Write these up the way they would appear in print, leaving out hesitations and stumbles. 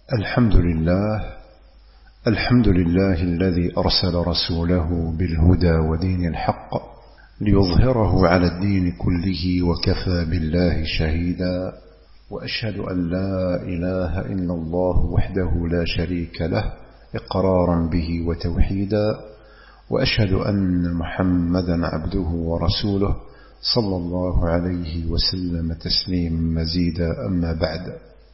الحمد لله الذي أرسل رسوله بالهدى ودين الحق ليظهره على الدين كله وكفى بالله شهيدا. وأشهد أن لا إله إلا الله وحده لا شريك له إقرارا به وتوحيدا، وأشهد أن محمدا عبده ورسوله صلى الله عليه وسلم تسليما مزيدا. أما بعد،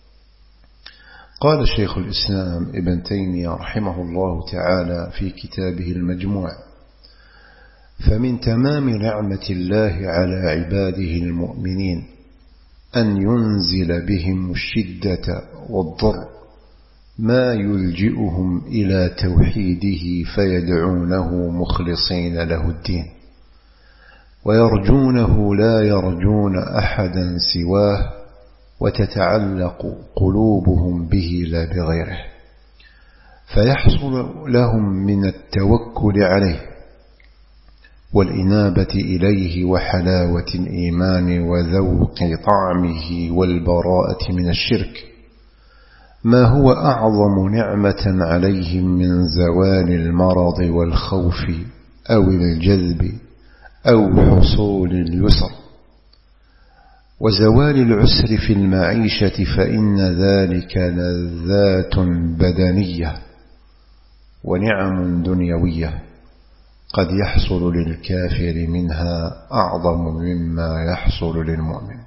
قال شيخ الإسلام ابن تيمية رحمه الله تعالى في كتابه المجموع: فمن تمام نعمة الله على عباده المؤمنين أن ينزل بهم الشدة والضر ما يلجئهم إلى توحيده فيدعونه مخلصين له الدين، ويرجونه لا يرجون أحدا سواه، وتتعلق قلوبهم به لا بغيره، فيحصل لهم من التوكل عليه والإنابة إليه وحلاوة الإيمان وذوق طعمه والبراءة من الشرك ما هو أعظم نعمة عليهم من زوال المرض والخوف أو الجذب أو حصول اليسر وزوال العسر في المعيشة، فإن ذلك لذات بدنية ونعم دنيوية قد يحصل للكافر منها أعظم مما يحصل للمؤمن.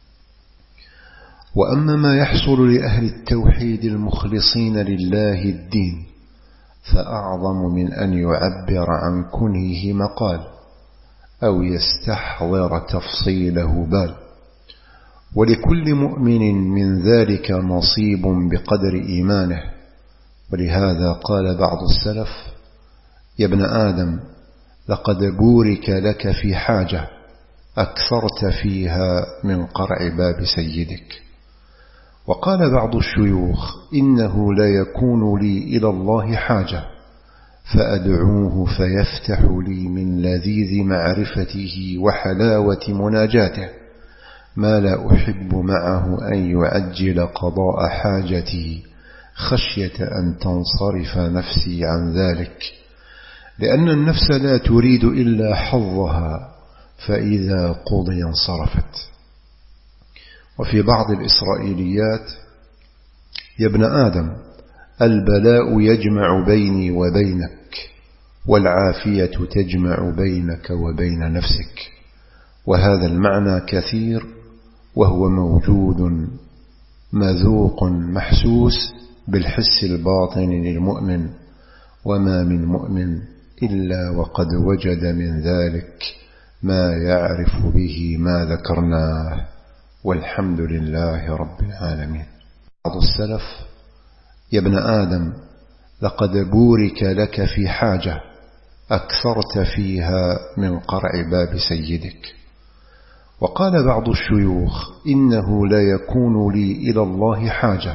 وأما ما يحصل لأهل التوحيد المخلصين لله الدين فأعظم من أن يعبر عن كنهه مقال أو يستحضر تفصيله بال، ولكل مؤمن من ذلك نصيب بقدر إيمانه. ولهذا قال بعض السلف: يا ابن آدم لقد بورك لك في حاجة أكثرت فيها من قرع باب سيدك. وقال بعض الشيوخ: إنه لا يكون لي إلى الله حاجة فأدعوه فيفتح لي من لذيذ معرفته وحلاوة مناجاته ما لا أحب معه أن يعجل قضاء حاجتي خشية أن تنصرف نفسي عن ذلك، لأن النفس لا تريد إلا حظها فإذا قضي انصرفت. وفي بعض الإسرائيليات: يا ابن آدم البلاء يجمع بيني وبينك والعافية تجمع بينك وبين نفسك. وهذا المعنى كثير وهو موجود مذوق محسوس بالحس الباطن للمؤمن، وما من مؤمن إلا وقد وجد من ذلك ما يعرف به ما ذكرناه، والحمد لله رب العالمين. بعض السلف: يا ابن آدم لقد بورك لك في حاجة أكثرت فيها من قرع باب سيدك. وقال بعض الشيوخ: إنه لا يكون لي إلى الله حاجة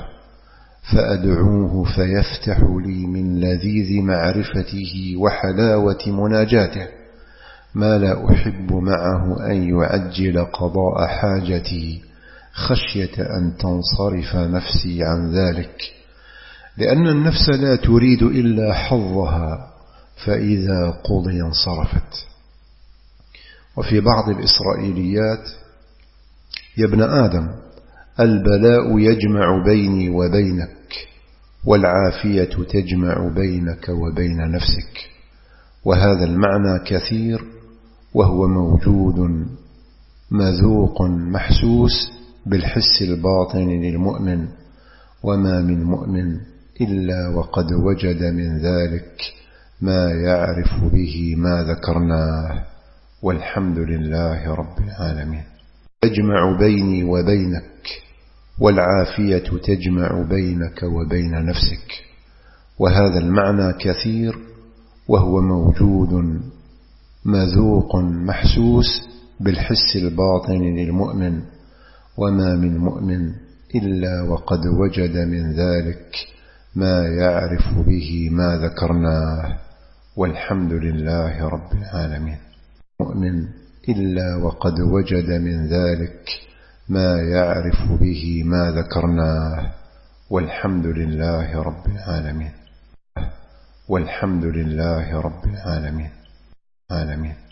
فأدعوه فيفتح لي من لذيذ معرفته وحلاوة مناجاته ما لا أحب معه أن يعجل قضاء حاجتي خشية أن تنصرف نفسي عن ذلك، لأن النفس لا تريد إلا حظها فإذا قضي انصرفت. وفي بعض الإسرائيليات: يا ابن آدم البلاء يجمع بيني وبينك والعافية تجمع بينك وبين نفسك. وهذا المعنى كثير وهو موجود مذوق محسوس بالحس الباطن للمؤمن، وما من مؤمن إلا وقد وجد من ذلك ما يعرف به ما ذكرناه، والحمد لله رب العالمين. تجمع بيني وبينك والعافية تجمع بينك وبين نفسك. وهذا المعنى كثير وهو موجود مذوق محسوس بالحس الباطن للمؤمن، وما من مؤمن إلا وقد وجد من ذلك ما يعرف به ما ذكرناه، والحمد لله رب العالمين. مؤمن إلا وقد وجد من ذلك ما يعرف به ما ذكرناه، والحمد لله رب العالمين. والحمد لله رب العالمين.